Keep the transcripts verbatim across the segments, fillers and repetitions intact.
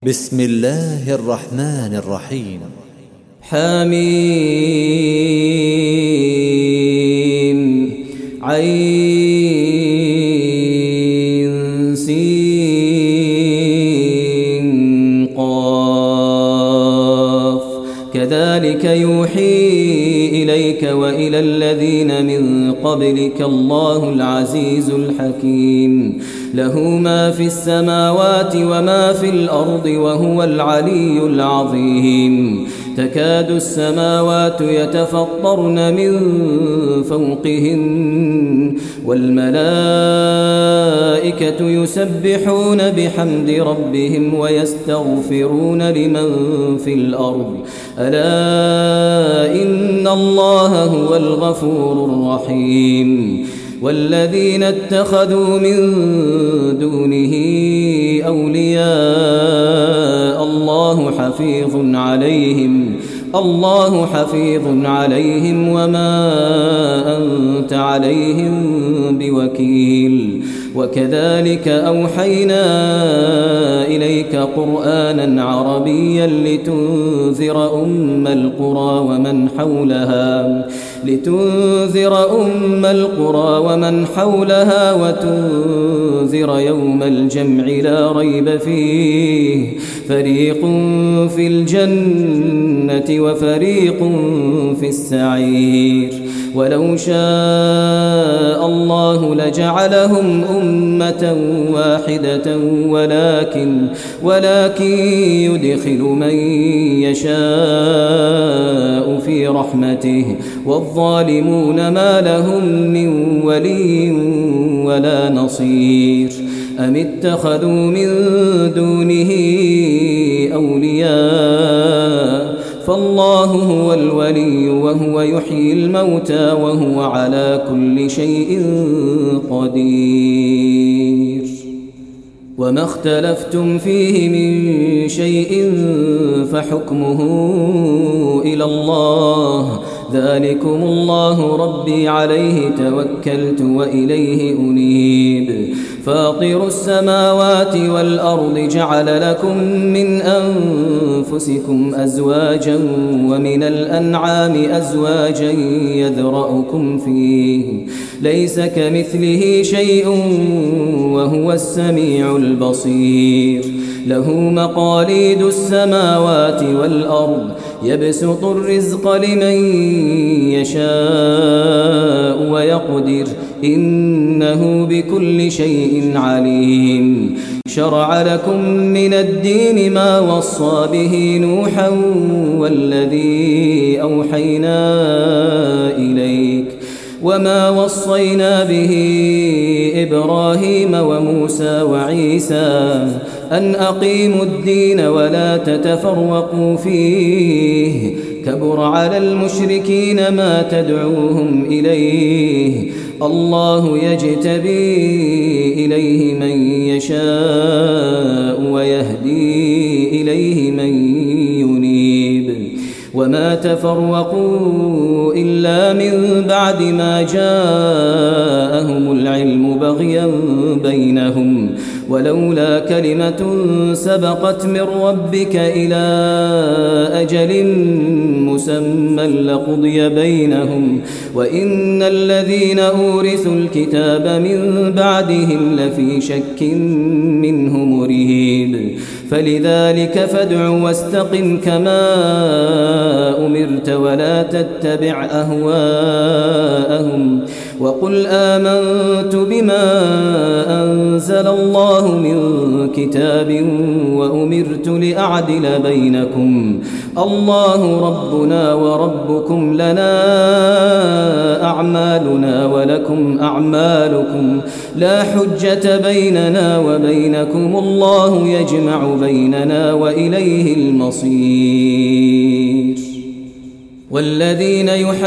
بسم الله الرحمن الرحيم. حميم عين سين قاف كذلك يوحي إليك وإلى الذين من قبلك الله العزيز الحكيم له ما في السماوات وما في الأرض وهو العلي العظيم تكاد السماوات يتفطرن من فوقهن والملائكة يسبحون بحمد ربهم ويستغفرون لمن في الأرض ألا إن الله هو الغفور الرحيم والذين اتخذوا من دونه أولياء الله حفيظ عليهم الله حفيظ عليهم وما أنت عليهم بوكيل وكذلك أوحينا إليك قرآنا عربيا لتنذر أم القرى ومن حولها لتنذر أم القرى ومن حولها وتنذر يوم الجمع لا ريب فيه فريق في الجنة وفريق في السعير ولو شاء الله لجعلهم أمة واحدة ولكن ولكن يدخل من يشاء في رحمته والظالمون ما لهم من ولي ولا نصير أم اتخذوا من دونه أولياء فالله هو الولي وهو يحيي الموتى وهو على كل شيء قدير وما اختلفتم فيه من شيء فحكمه إلى الله ذلكم الله ربي عليه توكلت وإليه أنيب فاطر السماوات والأرض جعل لكم من أنفسكم أزواجا ومن الأنعام أزواجا يذرأكم فيه ليس كمثله شيء وهو السميع البصير له مقاليد السماوات والأرض يبسط الرزق لمن يشاء ويقدر إنه بكل شيء عليم شرع لكم من الدين ما وصى به نوحا والذي أوحينا إليك وما وصينا به إبراهيم وموسى وعيسى أن أقيموا الدين ولا تتفرقوا فيه كبر على المشركين ما تدعوهم إليه الله يجتبي إليه من يشاء ويهدي إليه من ينيب وما تفرقوا إلا من بعد ما جاءهم العلم بغيا بينهم ولولا كلمة سبقت من ربك إلى أجل مسمى لقضي بينهم وإن الذين أورثوا الكتاب من بعدهم لفي شك منه مريب فلذلك فادع واستقم كما أمرت ولا تتبع أهواءهم وقل آمنت بما أنزل الله من كتاب وأمرت لأعدل بينكم الله ربنا وربكم لنا أعمالنا ولكم أعمالكم لا حجة بيننا وبينكم الله يجمع بيننا وإليه المصير والذين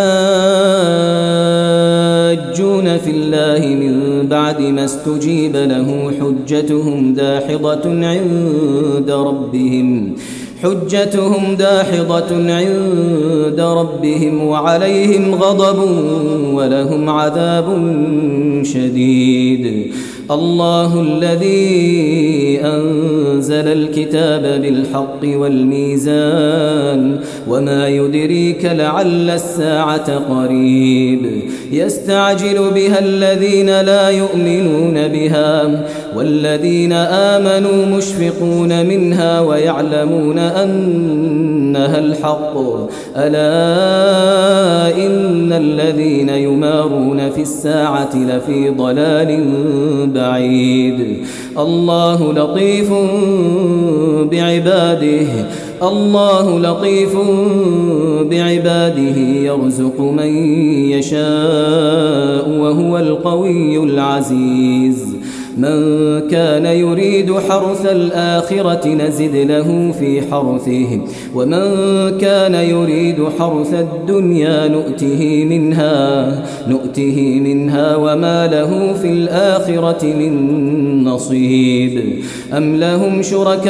يحاجون في الله من بعد ما استجيب له حجتهم داحضة عند ربهم حجتهم داحضة عند ربهم وعليهم غضب ولهم عذاب شديد الله الذي أنزل الكتاب بالحق والميزان وما يدريك لعل الساعة قريب يستعجل بها الذين لا يؤمنون بها والذين آمنوا مشفقون منها ويعلمون أنها الحق ألا إن الذين يمارون في الساعة لفي ضلال بعيد الله لطيف بعباده الله لطيف بعباده يرزق من يشاء وهو القوي العزيز من كان يريد حرث الآخرة نزد له في حرثه ومن كان يريد حرث الدنيا نؤته منها نؤته منها وما له في الآخرة من نصيب أم لهم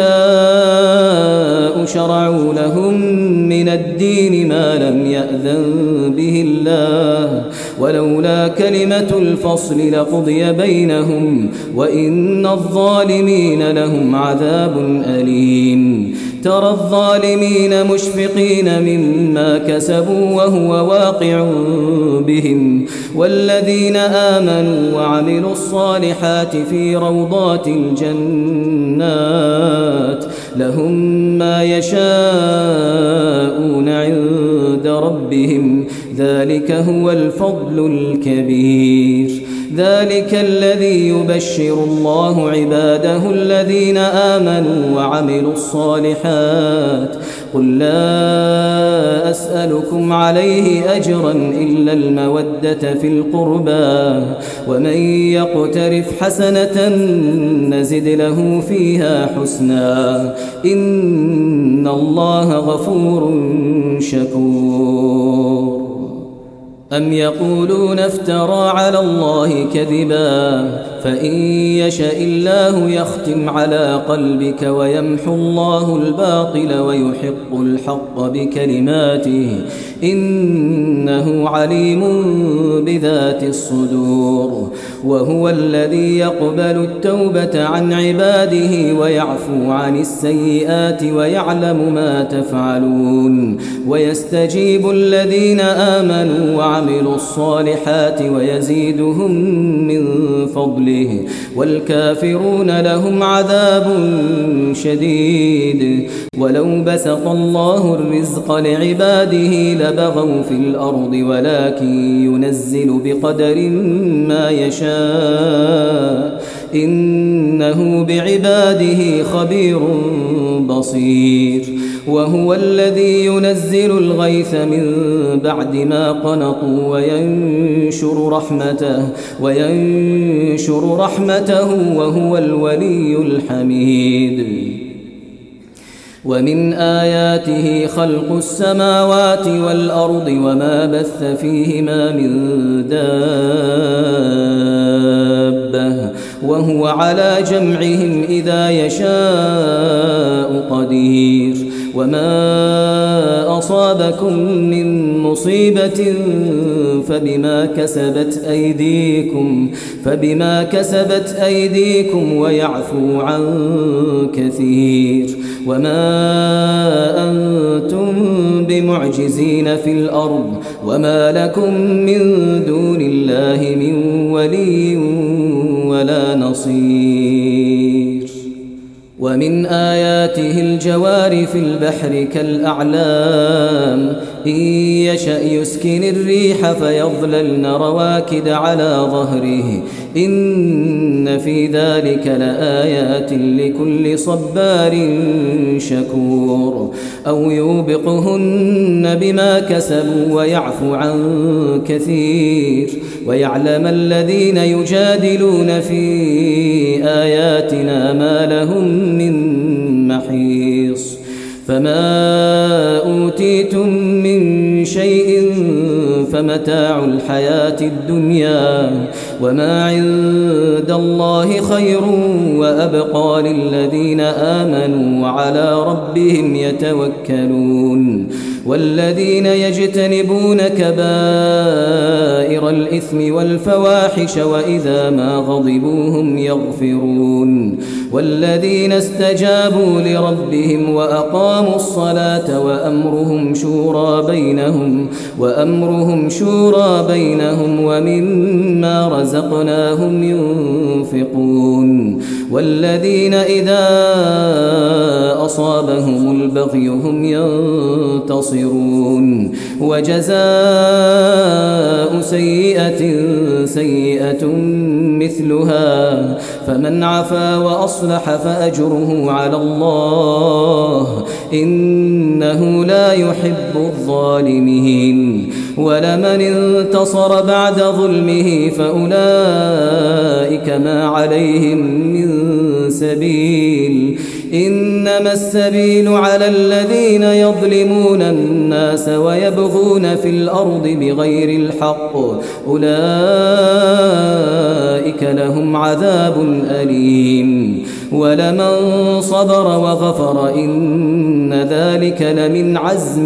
شركاء شرعوا لهم من الدين ما لم يأذن به الله ولولا كلمة الفصل لقضي بينهم وإن الظالمين لهم عذاب أليم ترى الظالمين مشفقين مما كسبوا وهو واقع بهم والذين آمنوا وعملوا الصالحات في روضات الجنات لهم ما يشاءون عند ربهم ذلك هو الفضل الكبير ذلك الذي يبشر الله عباده الذين آمنوا وعملوا الصالحات قل لا أسألكم عليه أجرا إلا المودة في القربى ومن يقترف حسنة نزد له فيها حسنا إن الله غفور شكور أم يقولون افترى على الله كذبا فإن يشاء الله يختم على قلبك ويمحو الله الباطل ويحق الحق بكلماته إنه عليم بذات الصدور وهو الذي يقبل التوبة عن عباده ويعفو عن السيئات ويعلم ما تفعلون ويستجيب الذين آمنوا وعملوا الصالحات ويزيدهم من فضله والكافرون لهم عذاب شديد ولو بسط الله الرزق لعباده لبغوا في الأرض ولكن ينزل بقدر ما يشاء إنه بعباده خبير بصير وهو الذي ينزل الغيث من بعد ما قنطوا وينشر رحمته وينشر رحمته وهو الولي الحميد ومن آياته خلق السماوات والأرض وما بث فيهما من دابة وهو على جمعهم إذا يشاء قدير وما أصابكم من مصيبة فبما كسبت أيديكم فبما كسبت أيديكم ويعفو عن كثير وما أنتم بمعجزين في الأرض وما لكم من دون الله من ولي ولا نصير ومن آياته الجوار في البحر كالأعلام إن يشأ يسكن الريح فيظللن رواكد على ظهره إن في ذلك لآيات لكل صبار شكور أو يوبقهن بما كسبوا ويعفو عن كثير ويعلم الذين يجادلون في آياتنا ما لهم من محيص فما أوتيتم من شيء فمتاع الحياة الدنيا وما عند الله خير وأبقى للذين آمنوا وعلى ربهم يتوكلون والذين يجتنبون كبائر الإثم والفواحش وإذا ما غضبوا هم يغفرون والذين استجابوا لربهم وأقاموا الصلاة وأمرهم شورى بينهم وأمرهم شورى بينهم ومما رزقناهم ينفقون والذين إذا أصابهم البغي هم ينتصرون وجزاء سيئة سيئة مثلها فمن عفا وأصلح فأجره على الله إنه لا يحب الظالمين ولمن انتصر بعد ظلمه فأولئك ما عليهم من سبيل إنما السبيل على الذين يظلمون الناس ويبغون في الأرض بغير الحق أولئك لهم عذاب أليم ولمن صبر وغفر إن ذلك لمن عزم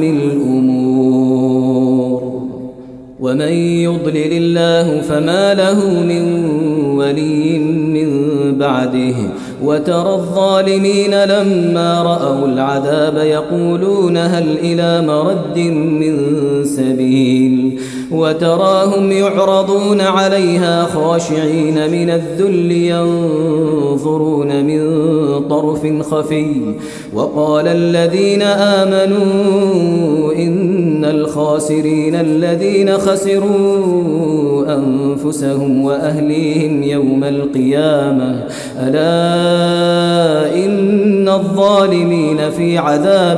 الأمور ومن يضلل الله فما له من ولي من بعده وترى الظالمين لما رأوا العذاب يقولون هل إلى مرد من سبيل وتراهم يعرضون عليها خاشعين من الذل ينظرون من طرف خفي وقال الذين آمنوا إن الخاسرين الذين خسروا أنفسهم وأهليهم يوم القيامة ألا إن الظالمين في عذاب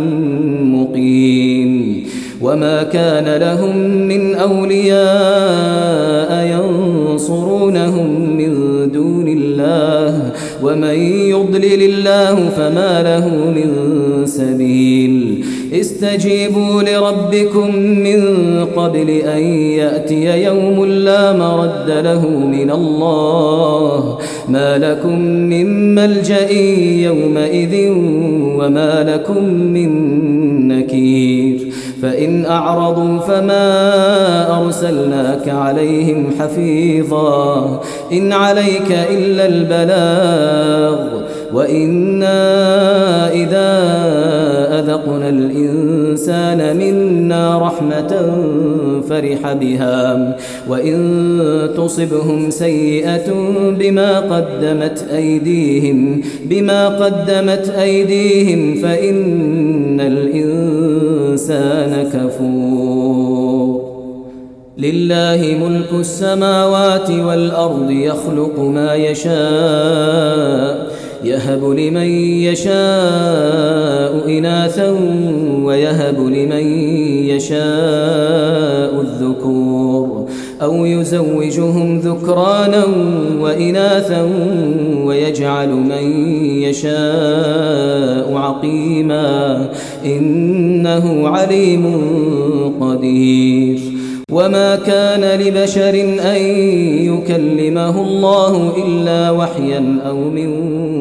مقيم وما كان لهم من أولياء ينصرونهم من دون الله ومن يضلل الله فما له من سبيل استجيبوا لربكم من قبل أن يأتي يوم لا مرد له من الله ما لكم من ملجأ يومئذ وما لكم من نكير فإن أعرضوا فما أرسلناك عليهم حفيظا إن عليك إلا البلاغ وإنا إذا أذقنا الإنسان منا رحمة فرح بها وإن تصبهم سيئة بما قدمت أيديهم بما قدمت أيديهم فإن الإنسان كفور لله ملك السماوات والأرض يخلق ما يشاء يهب لمن يشاء إناثا ويهب لمن يشاء الذكور أو يزوجهم ذكرانا وإناثا ويجعل من يشاء عقيما إنه عليم قدير وما كان لبشر أن يكلمه الله إلا وحيا أو من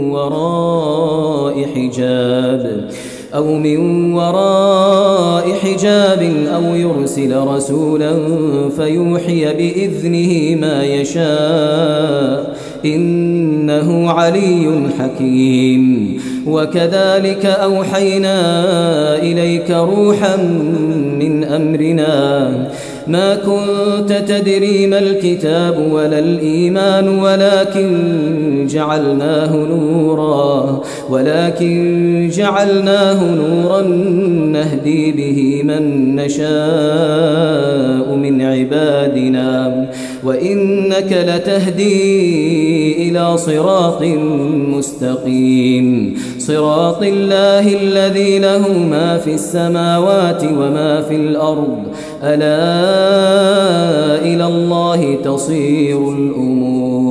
وراء حجاب أو من وراء حجاب أو يرسل رسولا فيوحي بإذنه ما يشاء إنه علي حكيم وكذلك أوحينا إليك روحا من أمرنا ما كنت تدري ما الكتاب ولا الإيمان ولكن جعلناه نورا ولكن جعلناه نورا نهدي به من نشاء من عبادنا وإنك لتهدي إلى صراط مستقيم صراط الله الذي له ما في السماوات وما في الأرض ألا إلى الله تصير الأمور